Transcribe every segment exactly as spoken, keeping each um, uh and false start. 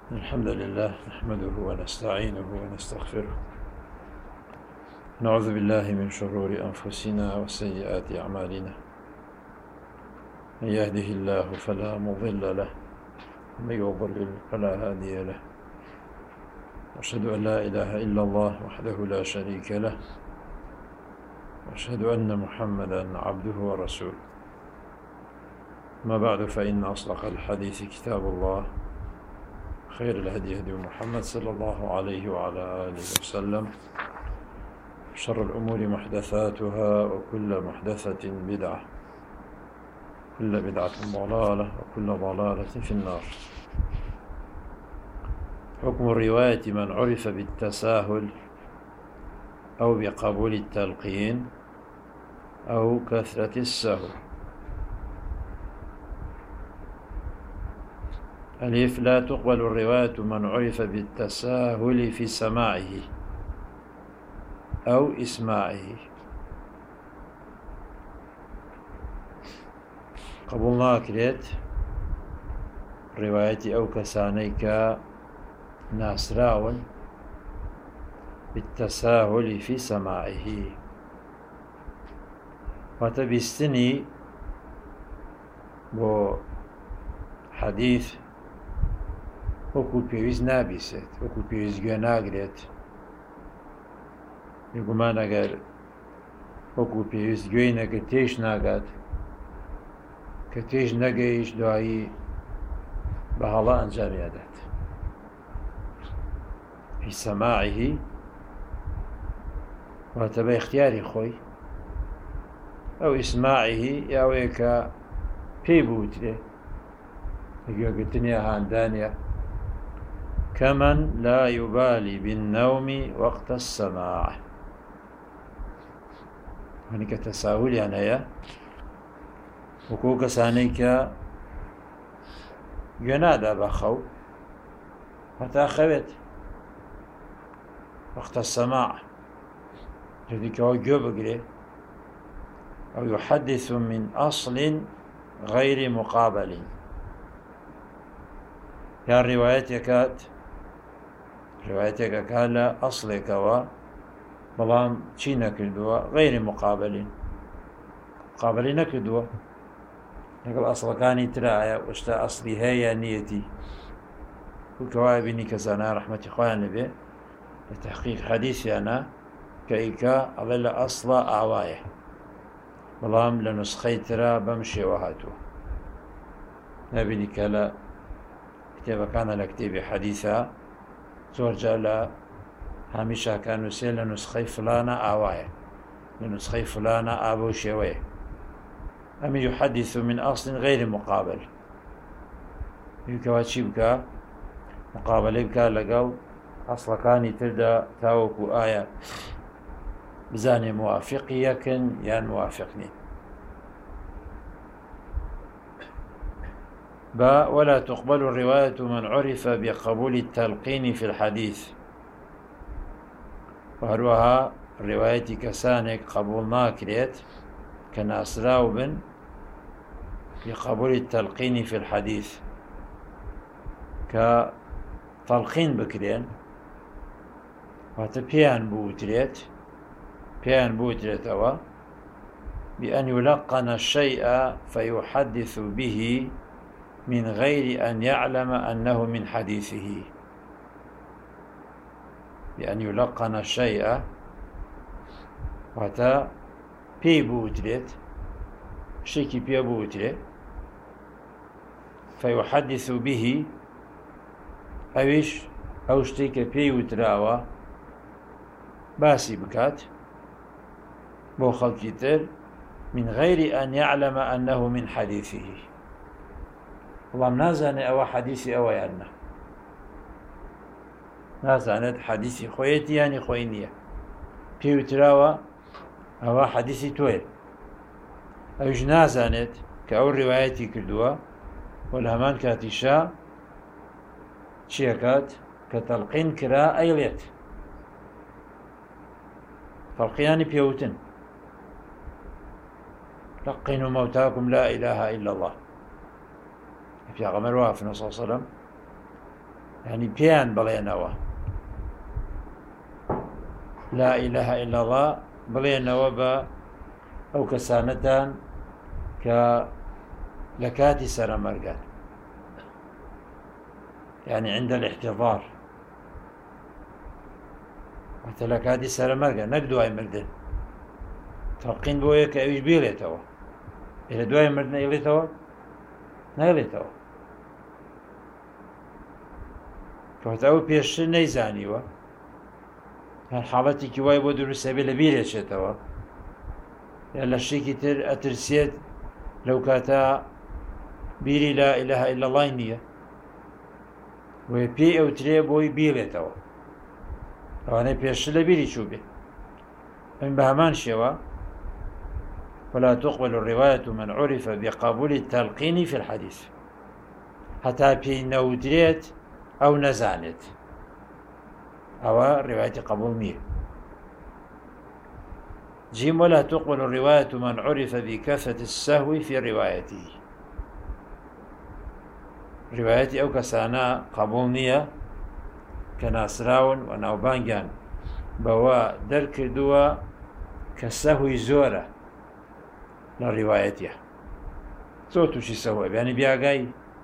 الحمد لله نحمده ونستعينه ونستغفره. نعوذ بالله من شرور أنفسنا وسيئات أعمالنا. من يهده الله فلا مضل له ومن يضلل فلا هادي له. أشهد أن لا إله إلا الله وحده لا شريك له، وأشهد أن محمدا عبده ورسوله. ما بعد، فإن أصدق الحديث كتاب الله، خير الهدي هدي محمد صلى الله عليه وعلى آله وسلم، شر الأمور محدثاتها، وكل محدثة بدعة، كل بدعة ضلالة، وكل ضلالة في النار. حكم الرواية من عرف بالتساهل أو بقبول التلقين أو كثرة السهو. ألف: لا تقبل الرواية من عرف بالتساهل في سماعه أو إسماعه. قبول ناکرێت ڕێوایەتی ئەو کەسانەی کە ناسراون بالتساهل في سماعه، واتە بیستنی بۆ حەدیث وەکو پێویست نابیسێت، وەکو پێویست گوێ ناگرێت. بێگومان ئەگەر وەکو پێویست گوێی نەگرێت تێش ناگات، کە تێش نەگەیش دوایی بە هەڵا ئەنجامی دەدات. فی سەماعه واتە بە اختیاری خۆی، ئەو ئیسماعه یاوەیە کە پێی بوترێ گوێگرتنی هاندانە، كمن لا يبالي بالنوم وقت السماع. هەنی کە تەساهولیان هەیە، وەکو کەسانەی کە گوێ نادا بە خەو هەتا خەوێت وەقتە السەماع، جدیکەوە گوێ بگرێ. أو يحدث من أصل غير مقابل، یا ڕێوایەتێکات ڕێوایەتێکەکە لە ئەسڵێکەوە، بەڵام چی نەکردووە؟ غەیری مقابلین، مقابلی نەکردووە لەگەڵ ئەسڵەکانی ترایە، وشتا ئەسڵی هەیە نیەتی. وکەوایە بینی کەسانە ڕەحمەتی خۆیان لەبێ لە تەحقیق حەدیثیانە کە ئیکا ئەڵێ لە ئەسڵە ئاوایە، بەڵام لە نوسخەی ترا بەم شێوە هاتووە. نەبینی کە لە کتێبەکانە لە کتێبی حەدیثە زۆرجار لە هەمیشاکان نووسێ لە نوسخەی فلانە ئاوایە، لە نوسخەی فلانە ئابە و شێوەیە. ئەمی يحدث من أصل غير مقابل، یکەوە چی بکە؟ مقابلەی بکە لەگەڵ ئەسڵەکانی تردا، تاوەکو ئایا بزانێ موافقی یەکن یان موافق نین. با ولا تقبل الرواية من عرف بقبول التلقين في الحديث. وهروها رواية كسانك قبول ناكريت كناسراو بن بقبول التلقين في الحديث، كتلقين بكرين وتبيان بوتريت بيان بوتريت أو بأن يلقن الشيء فيحدث به من غير أن يعلم أنه من حديثه. بأن يلقن الشيء وتا بي بوتريت شيكي بي بوتريت فيحدث به، أويش أو شتيك بي وتراوى باسي بكات بو خلقي تر من غير أن يعلم أنه من حديثه. والله نازانێ ئەوە حەدیثی ئەوە یاننا، نازانێت حەدیثی خۆیەتی یانی خۆی نییە، پێوتراوە ئەوە حەدیثی تۆیە، ئەوش نازانێت کە ئەو ڕێوایەتی کردووە، و لە هەمان کاتیشا چیەکات؟ کە تەلقین کرا ئەیڵێت. فەرقیانی پێوتن: لقنوا موتاكم لا إله إلا الله. پیغمبر وافن صلی الله علیه و سلم يعني بيان بڵێنەوە لا إله إلا الله بڵێنەوە بە ئەو کەسانەتان کە لە کاتی سەرەمەرگان، يعني عند الاحتضار، وەتە لە کاتی سەرەمەرگە نەک دوای مردن. تەڵقین بۆیە کە ئەویش بێڵێتەوە، لە دوای مردن ئێڵێتەوە نەڵێتەوە، کەواتە ئەو پێشتر نەیزانیوە، هەر حاڵەتێکی وای بۆ دروستە بێ لە بیرێچێتەوە، یا لە شتێکی تر ئەترسێت لەو کاتە بیری لا ئیلاهە ئیلا ئەڵڵای نییە، وێ پێی ئەوترێ بۆی بیڵێتەوە، ئەوانەی پێشتر لە بیری چوو بێ. من بە هەمان شێوە ولا تقبل الرواية من عرف بقبول التلقين في الحديث، حتى پێی نەوترێت ئەو نەزانێت، ئەوە ڕێوایەتی قبول نییە. جيم ولا تقبل الرواية من عرف بكثرة السهو في روايته، روايتي أو كسانا قبول نییە کە ناسراون و ناوبانگیان بەوە دەرکردووە کە سەهوی زۆرە لە ڕیوایەتیە، زۆر تووشی سەهوە بیانی بیاگای.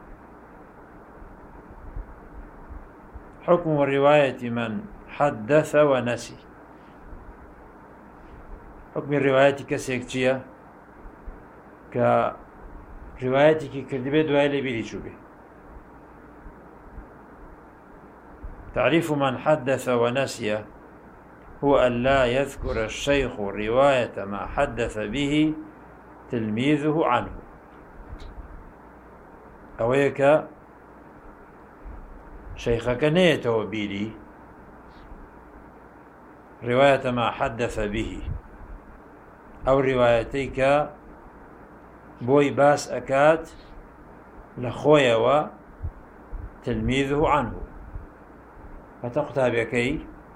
حكم الرواية من حدث ونسي، حكم الرواية كسيك چییە کە ڕیوایەتێکی کردبێ دوای لە بیری چوو بێ. تعريف من حدث ونسي هو أن لا يذكر الشيخ رواية ما حدث به تلميذه عنه، أويك شيخك نيته بيلي رواية ما حدث به، أو روايتيك بوي باس أكات لخويا وتلميذه عنه، فتقتابكي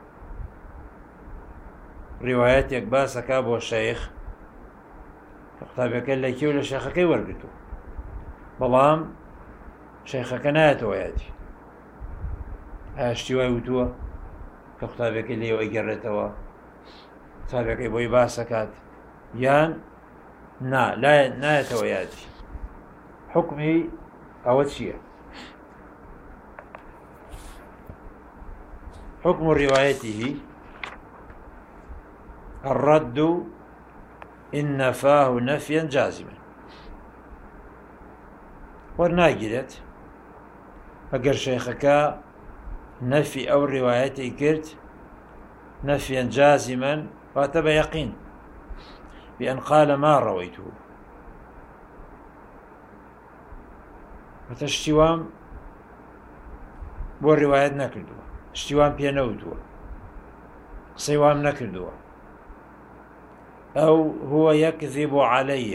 روايتك باسك أبو الشيخ قتابەکە لە کێ و لە شێخەکەی وەرگرتووە، بەڵام شێخەکە نایەتەوە یادی، ئایا شتی وای وتووە کە قوتابەکەی لێوە ئەیگەڕێتەوە، قوتابەکەی بۆی باسەکات، یان نا نایەتەوە یادی. حکمی ئەوە چییە؟ حكم روايته الرد إن نفاه نفيا جازما، وەرناگیرێت ئەگەر شەیخەکە نەفی ئەو ڕیوایەتی کرد نەفیان جازما واتە بە یەقین بأن قال ما رويته، واتە شتی وام بۆ ڕیوایەت نەکردووە، شتی وام پێ نەوتووە، قسەی وام نەکردووە، ئەو هو يكذب علي،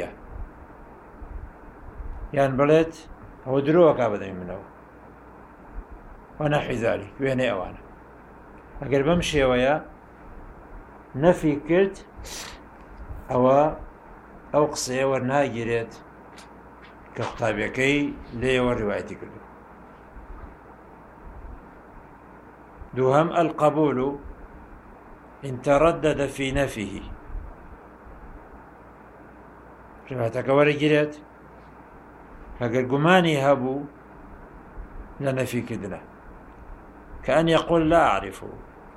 یان بڵێت ئەوە درۆوەکا بەدەمی منەوە وەنەحوی ذەلیک، وێنەی ئەوانە. ئەگەر بەم شێوەیە نەفی کرد ئەوە ئەو قسەیە وەرناگیرێت کە قوتابیەکەی لێیەوە ڕیوایەتی کردو. دووهەم القبول إن تردد في نفيه، ڕیوایەتەکە وەرەگیرێت ئەگەر گومانی هەبوو لە نەفیکردنە، كأن يقول لا أعرفه،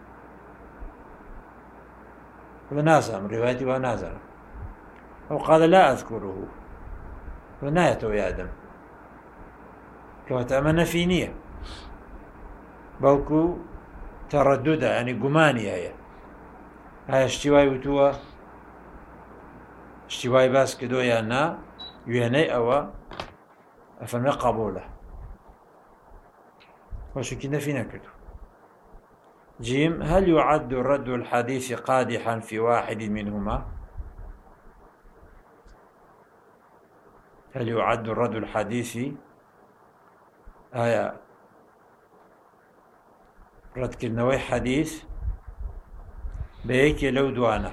ونازم روايتي ونازم، أو قال لا أذكره ونايته يا آدم، كواتأمن نفي نية بەڵکو تەڕەدودە، ینی گومانی هەیە، ئایا شتی وای وتووە، شتی وای باس کردووە یان نا، وێنەی ئەوە ئەفەرمێ قبولە، وەشکی نەفی نەکردو. جيم هل يعد رد الحديث قادحا في واحد منهما؟ هل يعد رد الحديث آية رد كرنوي حديث بيك لو دوانه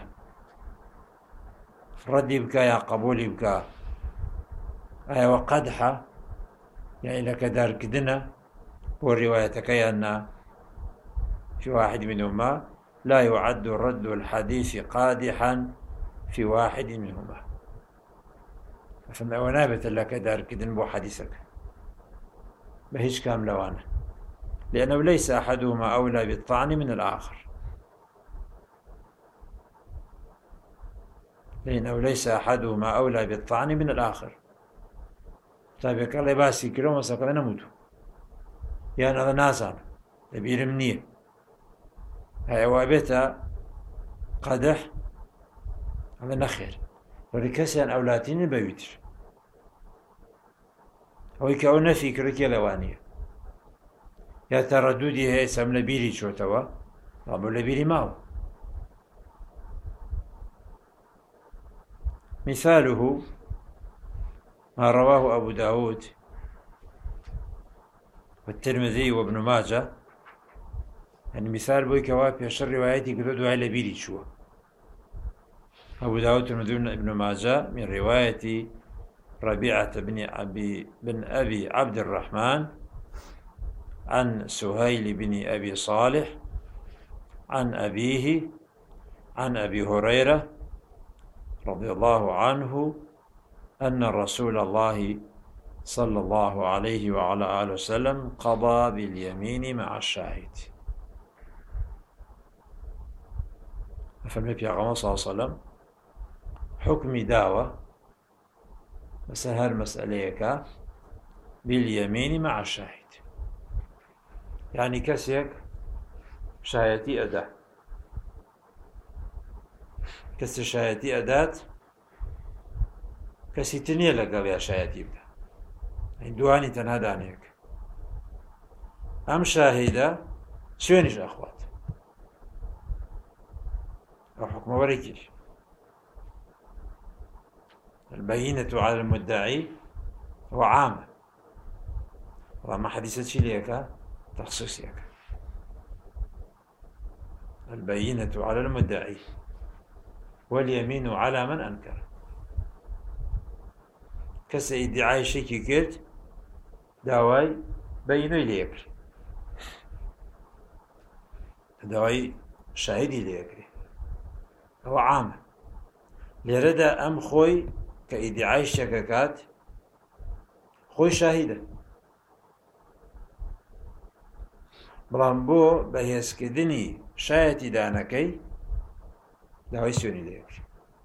ردي بكا يا قبولي بكا آية وقدحة يعني لك دار كدنا والرواية كأن في واحد منهما لا يعد رد الحديث قادحا في واحد منهما. فما ونابت لك دار كدن بو حديثك بهيش كام لوانا، لأنه ليس أحدهما أولى بالطعن من الآخر، لأنه ليس أحدهما أولى بالطعن من الآخر. طيب قال لي باسي كيلو مسا نموتو يعني هذا نازل لبير منيه هاي وابتا قدح هذا نخير ولكسيان أولاتين بيوتر هو يكون نفي كركي لوانية يا ترددي هي سم لبيري شو توا رابو لبيري ماو. مثاله ما رواه أبو داود والترمذي وابن ماجه، يعني مثال بوي كواب يشر روايتي قدود على بيري شو أبو داود والترمذي وابن ماجه من رواية ربيعة بن أبي بن أبي عبد الرحمن عن سهيل بن أبي صالح عن أبيه عن أبي هريرة رضي الله عنه أن رسول الله صلى الله عليه وعلى آله وسلم قضى باليمين مع الشاهد. فالنبي صلى الله عليه وسلم حكم دعوة مسهر مسأليك باليمين مع الشاهد، يعني كسيك شاهدتي أداة كسر شاهدتي أداة كسي تنية لقل يا شاهدتي بدا دواني تنها دانيك أم شاهدة شوينش أخوات أو حكم وريكيش البينة على المدعي هو عام وما حديثتش ليك تخصيصيك. البينة على المدعي واليمين على من أنكر. كسي ادعاء شيكي كرت داواي بينو ليكري داواي شاهدي ليكري هو عام لرد أم خوي كإدعاء الشكاكات خوي شاهدة بلان بو بهيسكدني شاهدي دانكي داواي سوني ليكري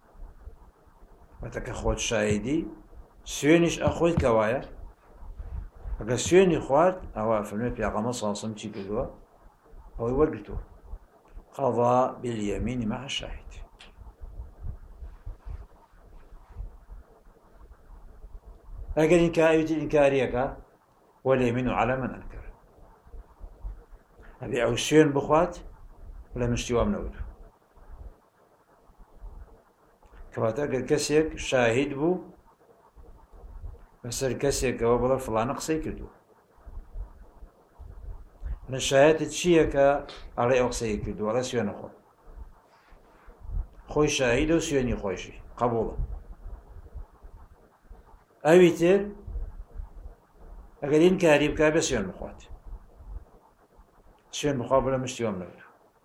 وتك خوت شاهدي سوينش أخوي كوايا أجا سويني خوات أو فيلم في عقام صاصم تي كدوا هو يورقتو قضى باليمين مع الشاهد. أجل إنكارية إنكاريك واليمين على من أنكر أبي أو سوين بخوات ولا مشتوى منودو كواتا أجل كسيك شاهد بو بسر كسيك وبلا فلان قصي كدو أنا شاهدت شيء كا على قصي كدو على سوين أخو خوي شاهد وسويني خويشي قبوله أويتر أقل إنكاري بكا بسوين مخوات سوين مقابلة مشتوى منودو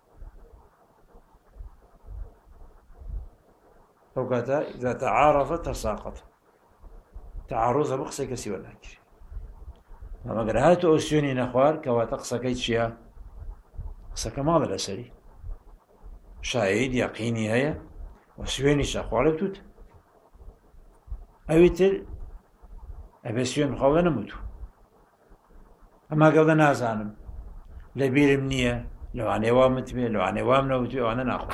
فوقتا إذا تعارفت تساقط تعارضها بقصة كسي ولا كشي ما قرأت أوسيوني نخوار كوا تقصى كيتشيها قصة كمال الأسري شاهد يقيني هيا وسيوني شاخوار بتوت أويتر أبسيون مخاوة نموتو أما قبل نازانم لبير منية لو أنا وامتبه لو أنا وامنوتو وأنا ناخو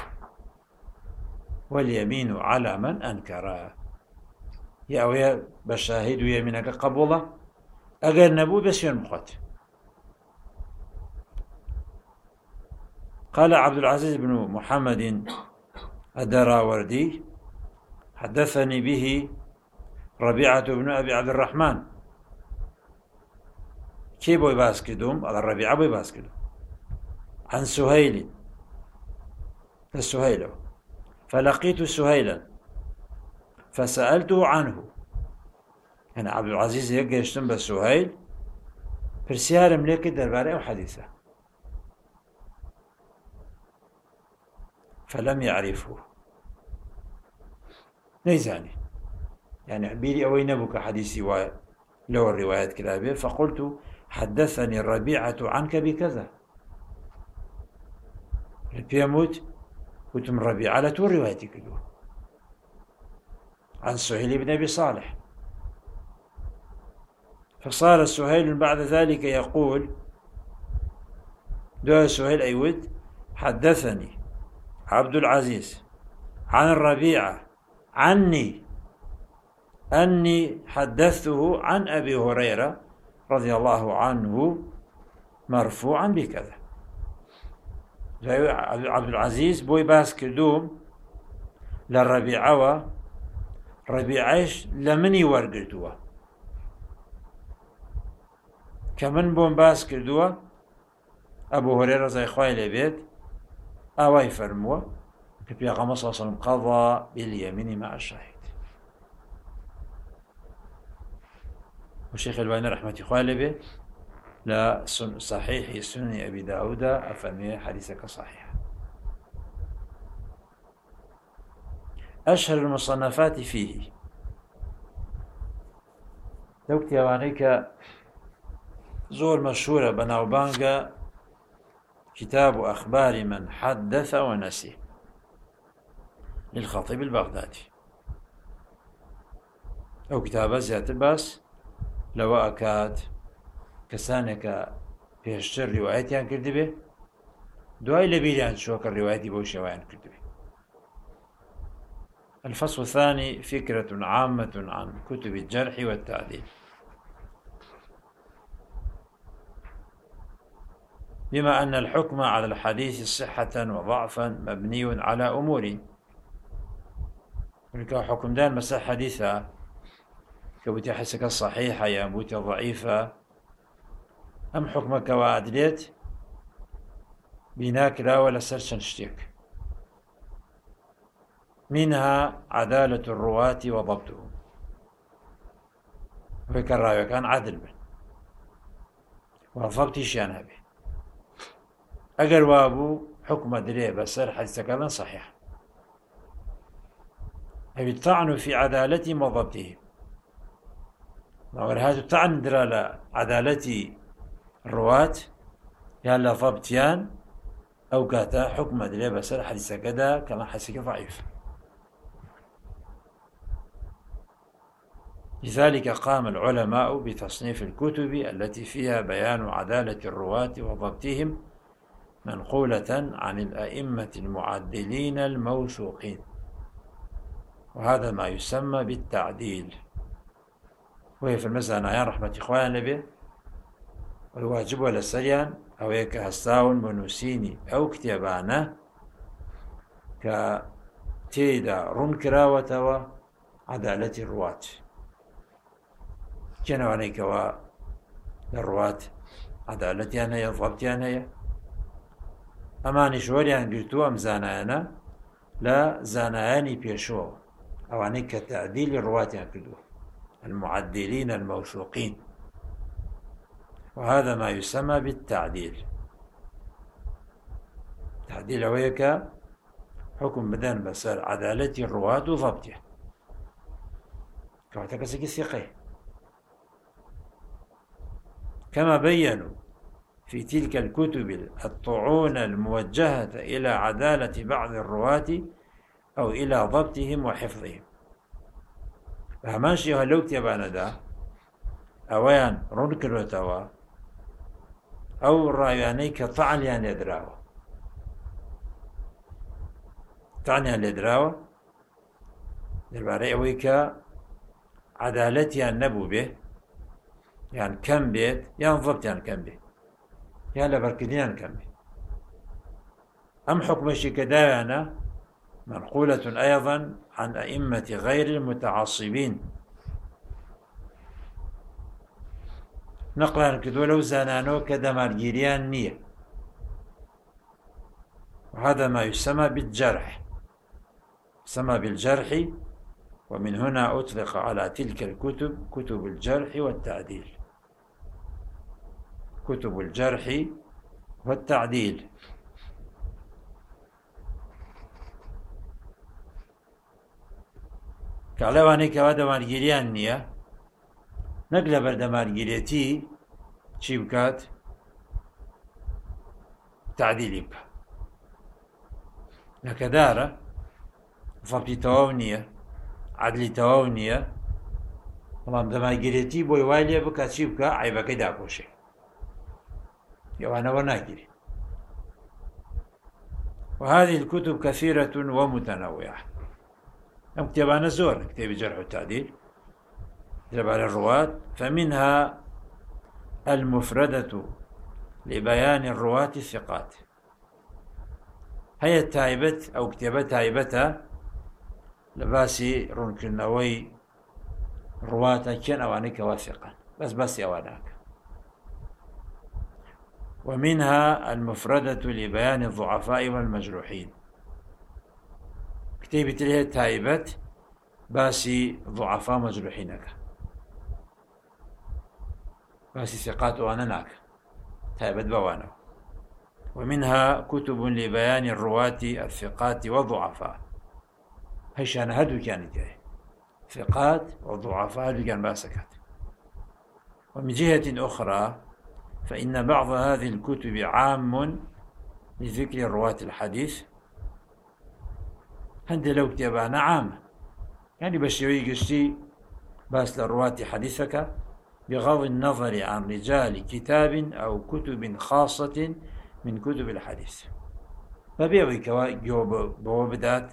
واليمين على من أنكره يا ويا بشاهد ويمينك قبوله أجر نبو بسيون مخات. قال عبد العزيز بن محمد الدراوردي حدثني به ربيعة بن أبي عبد الرحمن كي بوي باسكدوم على الربيعة بوي باسكدوم عن سهيل فسهيل فلقيت سهيلا فسألته عنه. يعني عبد العزيز يجيشتم بسهيل پرسیارم لێ کرد دەربارەی ئەو حەدیثە فلم يعرفه نەیزانی يعني بیری ئەوەی نەبوو کە حەدیثی وایە لەوە ڕیوایەت کرابێ فقلت حدثني الربيعة عنك بكذا پێم وت وتم ربيعة لە تۆ ڕیوایەتی کردووە عن سهيل بن أبي صالح فصار سهيل بعد ذلك يقول دعا سهيل أيود حدثني عبد العزيز عن الربيعة عني أني حدثته عن أبي هريرة رضي الله عنه مرفوعا بكذا عبد العزيز بوي باس كردوم للربيعة ربيعيش لمني ورقلتوه كمن بوم باس كردوه أبو هريرة زي خواه لبيت أواي فرموه كبيغمبر صلى الله عليه وسلم قضى باليمين مع الشهيد والشيخ الباني رحمة خواه لبيت لا صحيح سنن أبي داود أفرمي حديثك صحيح. أشهر المصنفات فيه لو كتابانيك زور مشهورة بناوبانغا كتاب أخبار من حدث ونسي للخطيب البغدادي أو كتاب زيادة باس لو أكاد كسانك بيشتر روايتيان كردبه دعاي لبيليان شوك الروايتي بوشيوان كردبه. الفصل الثاني فكرة عامة عن كتب الجرح والتعديل بما أن الحكم على الحديث صحة وضعفا مبني على أمور ولكن حكم دان مساء حديثة كبوتي حسك الصحيحة يا بوتي ضعيفة أم حكمك وعدلت بناك لا ولا سرشن شتيك منها عدالة الرواة وضبطهم وهيك الراوي كان عدل به وضبط شيئا به أجر وابو حكم دريه بسر حديث كلام صحيح أبي الطعن في عدالتهم وضبطهم وهذا الطعن درى عدالة الرواة يالا ضبطيان أو كاتا حكم دريه بسر حديث كذا كما حديث ضعيف. لذلك قام العلماء بتصنيف الكتب التي فيها بيان عدالة الرواة وضبطهم منقولة عن الأئمة المعدلين الموثوقين وهذا ما يسمى بالتعديل وهي في المسألة يا رحمة إخوان به والواجب ولا سريان أو هيك هستاون بنوسيني أو كتابانا كتيدا رنكراوة عدالة الرواة جنوانيك و الرواة عدالتيان هي ضبطيان هي أماني شوريان قلتو أم زانانا لا زاناني بيشو أو عنك تعديل الرواة كدو المعدلين الموثوقين وهذا ما يسمى بالتعديل. تعديل ويك حكم بدن بسر عدالة الرواة وضبطها كما سكي الثقة كما بينوا في تلك الكتب الطعون الموجهة إلى عدالة بعض الرواة أو إلى ضبطهم وحفظهم. فهمانشي هلو كتابانا دا أويان رنكروتوا أو الرأياني كطعن يعني يدراوا طعن يعني يدراوا درباري أويك عدالتي النبو به يعني كم بيت يعني ضبط يعني كم بيت يعني لبركديان كم بيت أم حكم شكدانا منقولة أيضا عن أئمة غير المتعصبين نقلا كدولو زانانو كدمارجيريان نية وهذا ما يسمى بالجرح يسمى بالجرح ومن هنا أطلق على تلك الكتب كتب الجرح والتعديل. كتب الجرح والتعديل. كعلواني كوادا مارجيريان نية نقل برد مارجيريتي چی بکات تعدیلی بکات نەکەدارە فەڵکی تەواو نییە عەدلی تەواو نییە بەڵام دەماگیرێتی بۆی وای لێ بکات چی بکە عیبەکەی داپۆشێ ئەوانەوە ناگیری. وهذه الكتب كثيرة ومتنوعة. أم كتابان زور كتاب جرح التعديل لبعض الرواة، فمنها المفردة لبيان الرواة الثقات، هي التايبت أو كتابة تايبتها لباسي رونكنوي رواة كان أوانيك واثقا بس بس أواناك. ومنها المفردة لبيان الضعفاء والمجروحين، كتابة لها تايبت باسي ضعفاء مجروحينك باسي ثقات وانناك تايبت بوانا. ومنها كتب لبيان الرواة الثقات والضعفاء، هيشان هدو كانت ثقات وضعفاء هدو كان باسكت. ومن جهة أخرى فإن بعض هذه الكتب عام لذكر رواة الحديث، هند لو كتابانا عامة يعني بشوي قشتي باس لرواة حديثك بغض النظر عن رجال كتاب أو كتب خاصة من كتب الحديث. فبيوي كوا بوابدات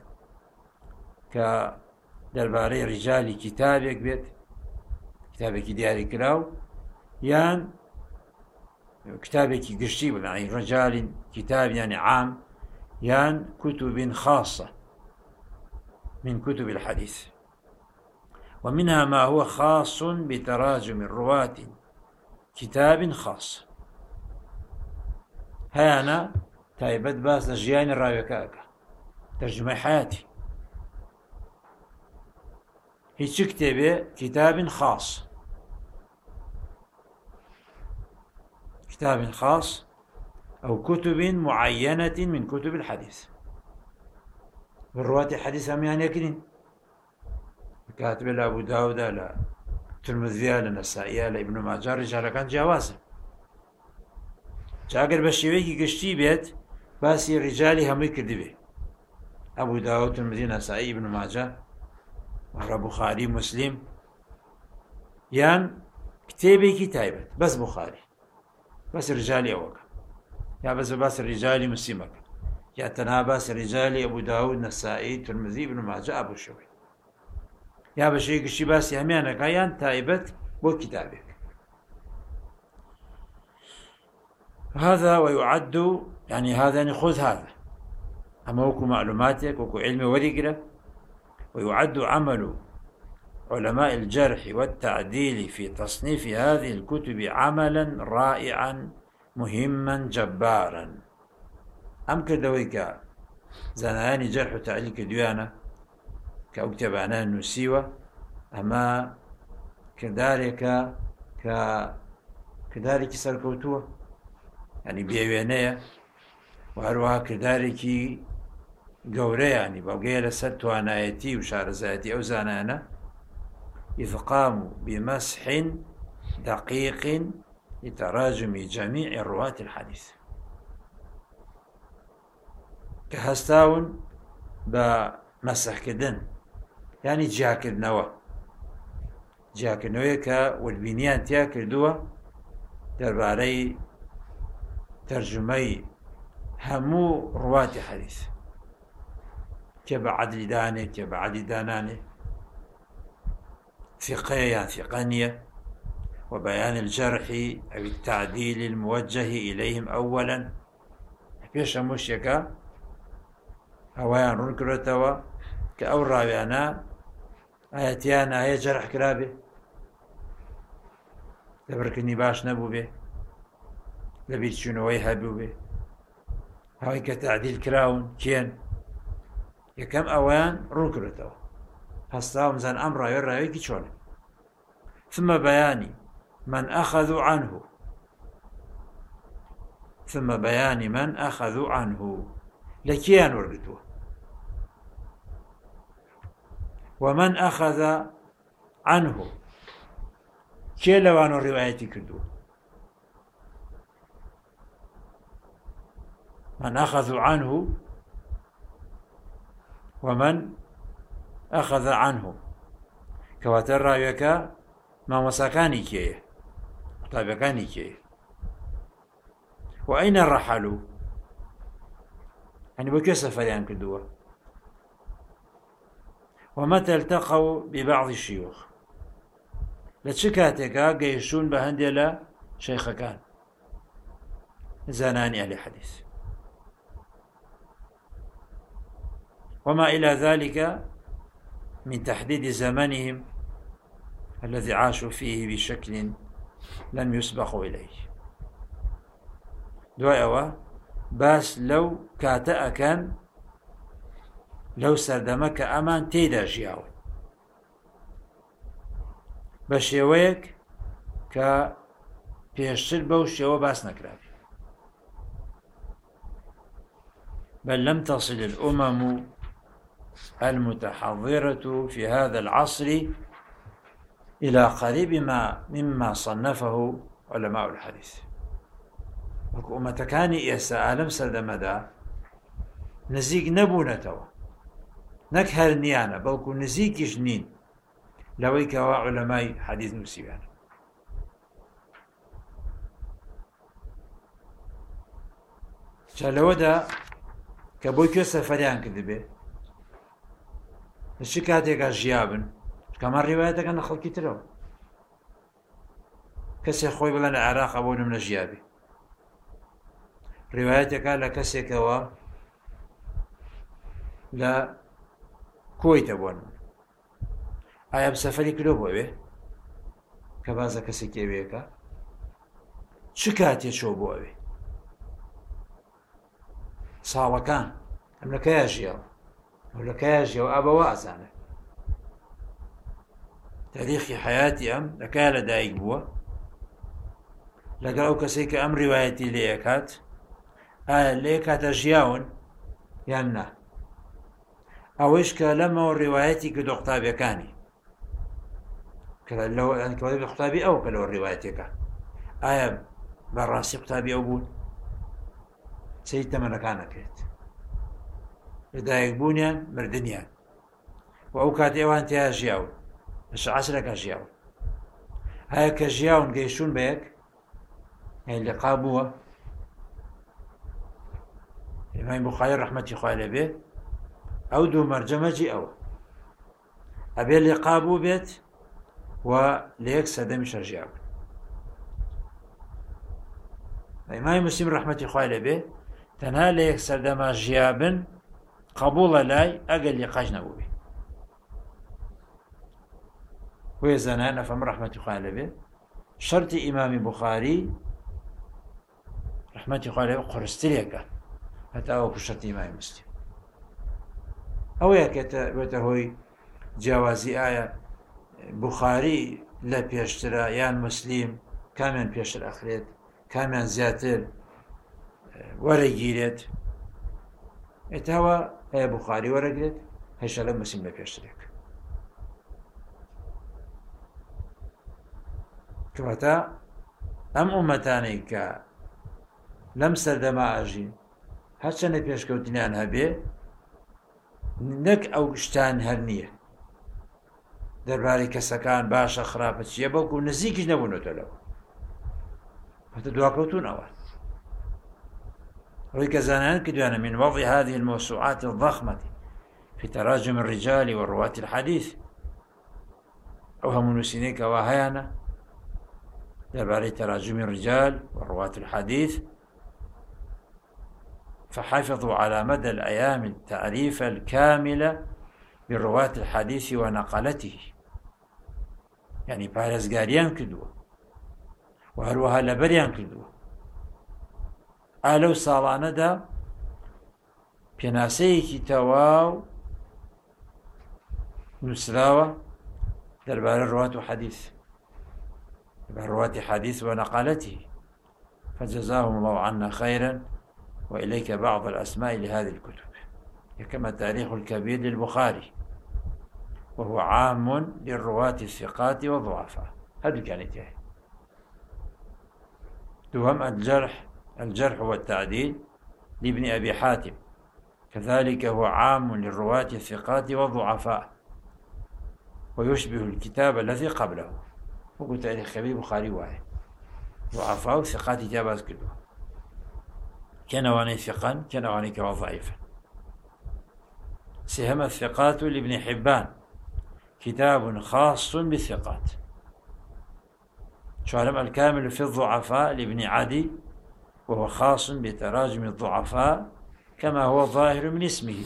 كدرباري رجال كتابك بيت كتابك دياري كراو يان كتابك قشتي يعني رجال كتاب يعني عام يان كتب خاصة من كتب الحديث. ومنها ما هو خاص بتراجم الرواة كتاب خاص، هانا تايبت باس لجيان الراوي كاكا ترجمة حياتي هيك كتابة كتاب خاص كتاب خاص أو كتب معينة من كتب الحديث. والرواة الحديث هم يعني يكرين كاتب لأبو داود لا ترمذي لا نسائي لا ابن ماجه رجال كان جوازا جاگر بشيوي قشتي بيت باسي رجالي هم يكردي بي أبو داود ترمذي نسائي ابن ماجه بخاري مسلم يان كتابي كتابت بس بخاري بس رجالي أوك يا بس بس رجالي مسلمك يا تنها بس رجالي أبو داود نسائي ترمذي ابن ماجه أبو شوي يا بشي قشي بس يهمينك يان تايبت بو كتابك. هذا ويعد يعني هذا يعني خذ هذا أما وكو معلوماتك وكو علمي ورقرة. ويعد عمل علماء الجرح والتعديل في تصنيف هذه الكتب عملا رائعا مهما جبارا. أم كدويك زناني جرح وتعديل كديانة كأكتبانا نسيوة أما كذلك ك كذلك سركوتوه يعني بيوينية وهروها كذلك قوري يعني بوقية لسد توانايتي وشارزاتي أو زانانا إذ قاموا بمسح دقيق لتراجم جميع رواة الحديث كهستاون بمسح كدن يعني جاكر نوا جاكر نويكا والبنيان تياكر دوا درباري ترجمي همو رواة حديث كبا عدل داني كبا عدل داناني ثقية ثقانية وبيان الجرح أو التعديل الموجه إليهم أولا بيش مشيكا هوايان رنكرتوا كأو راويانا آياتيانا هي جرح كرابي لبركني باش نبو به لبيت شنوي هبو به هاي كتعديل كراون كين يكم أوان رنكرتوا هستاهم زن أمر راوي راوي كيشون. ثم بياني من أخذوا عنه ثم بيان من أخذوا عنه لكيان ورقدوه ومن أخذ عنه كي لوان الرواية كردوه من أخذوا عنه ومن أخذ عنه كواتر راويك ما مساكاني كيه طابقاني كيه وأين رحلوا يعني بكي سفريان كردوه ومتى التقوا ببعض الشيوخ لتشكاتك قيشون بهندلة شيخ كان زناني أهل حديث وما إلى ذلك من تحديد زمنهم الذي عاشوا فيه بشكل لم يسبقوا إليه دوائوا باس لو كاتأ كان لو سردمك أمان تيدا جياو بشيويك كا بيشتر بوشيو باس نكرابي بل لم تصل الأمم المتحضرة في هذا العصر إلى قريب ما مما صنفه علماء الحديث وكأمتكاني إيسا آلم سردمدا نزيق نبونتوا نكهر نيانا بلكو نزيق جنين لويك علماء حديث نسيبان شالودا كبويكو سفريان كذبه الشكاتك جيابن كمان روايتك أنا خلقي تلو كسي خوي بلان العراق أبونا من جيابي روايتك لكسي كوا لا كويت أبونا أيا بسفري كلو بوه كبازا كسي كيبيكا شكاتي شو بوه صاوة كان أم لك يا جياب ولا كاجي وأبوا أزانه تاريخ حياتي أم لكالا دايق بوا لقرأو كسيك أم روايتي ليكات آه ليكات جياون يانا أويش كلمة روايتي كدو اختابي كاني كلا لو أن كذب اختابي أو كلو روايتك آية براسي اختابي أبون سيد تمنى كانت لدايق بونيان مردنيان وأو كاتي أوان تيها جياون مش عسلك جياون هاي كجياون قيشون بيك يعني اللي قابوه الإمام بخاري رحمة الله به أو دو مرجمة أو أبي اللي قابو بيت وليك سدم شجياون الإمام مسلم رحمة الله به تنها ليك سدم جيابن قبول لاي أقل لقاج نبوي ويزنان أفهم رحمة الله به شرط إمام بخاري رحمة الله به قرستريكا حتى أو شرط إمام مسلم أو يكتا بتهوي جوازي آية بخاري لا بيشترى يان مسلم كامن بيشترى أخريت كامن زياتر ورقيرت اتهوى هي بخاري ورقلت هي شلم مسلم لا بيشترك كواتا أم أمتاني كا لم سردما أجي هاتشان بيشكوتني عنها بي نك أو شتان هرنية درباري كسكان باشا خرابة يبقوا نزيكش نبونو تلو حتى دواكوتون أول رويك زانان كدوانا من وضع هذه الموسوعات الضخمة في تراجم الرجال والرواة الحديث أوهم نسينيك وهيانا درباري تراجم الرجال والرواة الحديث فحافظوا على مدى الأيام التعريف الكامل برواة الحديث ونقلته يعني بارزقاريان كدوه وهروها لبريان كدوه آلو ساڵانە دا پێناسەیەکی تەواو نووسراوە دەربارە ڕوات و حەدیث دەربارە ڕواتی حەدیث و نەقالەتی فجزاهم الله عنا خيرا. وإليك بعض الأسماء لهذه الكتب، كما تاريخ الكبير للبخاري، وهو عام للرواة الثقات والضعفاء. هذه كانت هي. دوهم الجرح الجرح والتعديل لابن أبي حاتم، كذلك هو عام للرواة الثقات والضعفاء، ويشبه الكتاب الذي قبله. وقلت تاريخ كبير بخاري واحد، ضعفاء ثقات جاباز كله، كنواني ثقا كنواني كوا ضعيفا. سهم الثقات لابن حبان، كتاب خاص بالثقات. شارم الكامل في الضعفاء لابن عدي، وهو خاص بتراجم الضعفاء كما هو ظاهر من اسمه.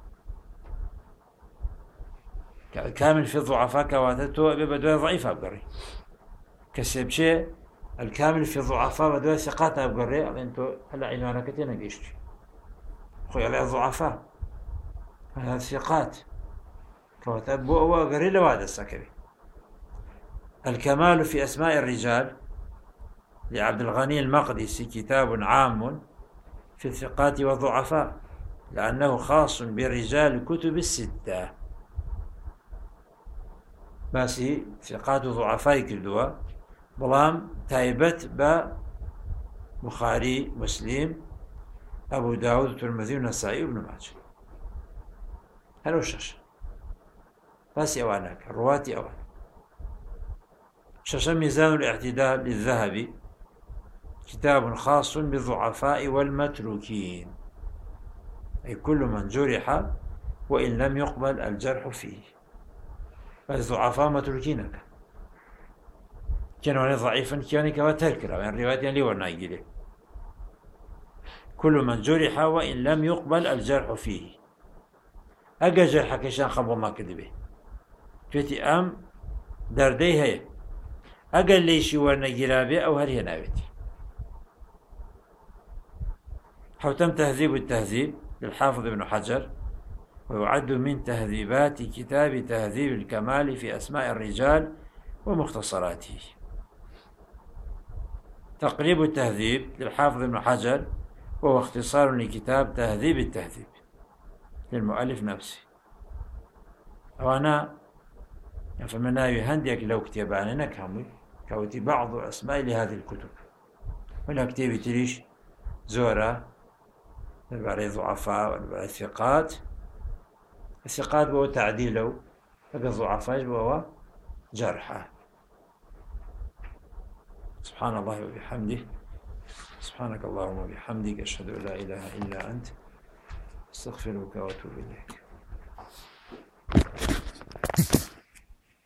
الكامل في الضعفاء كواتته ببدوية ضعيفة بقري كسب شيء. الكامل في الضعفاء بدوية ثقات بقري. أنتو هلا عنوانك كتير قيشتي خوي على الضعفاء هذا الثقات كواتب هو قري لواد السكري. الكمال في أسماء الرجال لعبد الغني المقدسي، كتاب عام في الثقات والضعفاء، لأنه خاص بالرجال الكتب الستة. باسي ثقات وضعفاء كردوا، بلام تايبت با بخاري مسلم أبو داود الترمذي والنسائي وابن ماجه. هلو الشاشة باسي أوانك الرواتي أوان. شاشة ميزان الاعتدال للذهبي، كتاب خاص بالضعفاء والمتروكين، أي كل من جرح وإن لم يقبل الجرح فيه. الضعفاء متروكينك كانوا ضعيفا كانوا كواتركرا يعني رواية لي ورنايجي. كل من جرح وإن لم يقبل الجرح فيه. أجا جرحك شان خبر ما كذبه تويتي أم دردي هي أجا ليشي ورنايجي أو هل هي نابتي. حوتم تهذيب التهذيب للحافظ ابن حجر، ويعد من تهذيبات كتاب تهذيب الكمال في أسماء الرجال ومختصراته. تقريب التهذيب للحافظ ابن حجر، وهو اختصار لكتاب تهذيب التهذيب للمؤلف نفسه. وأنا فمنا يهنديك لو كتابان نكمل كوتي بعض أسماء لهذه الكتب، ولا كتابي تريش زورة الباري ضعفاء والباري ثقات. الثقات هو تعديله، الضعفاء هو جرحه. سبحان الله وبحمده، سبحانك اللهم وبحمدك، أشهد أن لا إله إلا أنت، أستغفرك وأتوب إليك.